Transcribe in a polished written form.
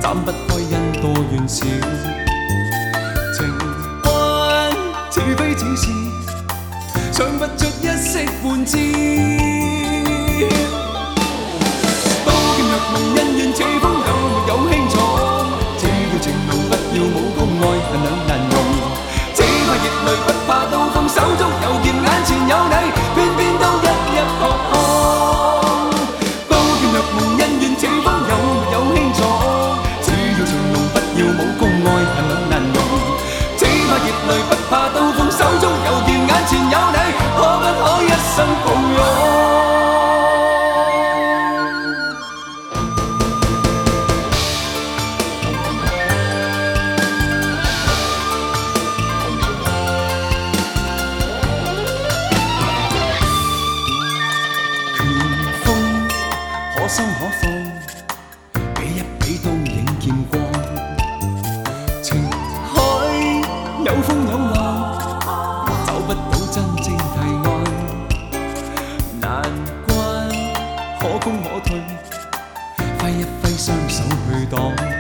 斬不開因多怨少。情關似非似是，唱不出一息半枝。刀劍若夢恩怨，似風有沒有輕重？只要情濃，不要武功，愛恨兩難容。只怕熱淚，不怕刀鋒，手中有劍，眼前有你，偏偏都一一撲空。刀劍若夢恩怨，似風有沒有輕重？只要情濃，不要武功，愛恨兩難容。只怕熱淚，不怕刀鋒，手中有劍，眼前有你，可不可一生抱擁？可收可放，比一比都影見光。情海有風有浪，找不到真正題案。難關可攻可退，揮一揮雙手去擋。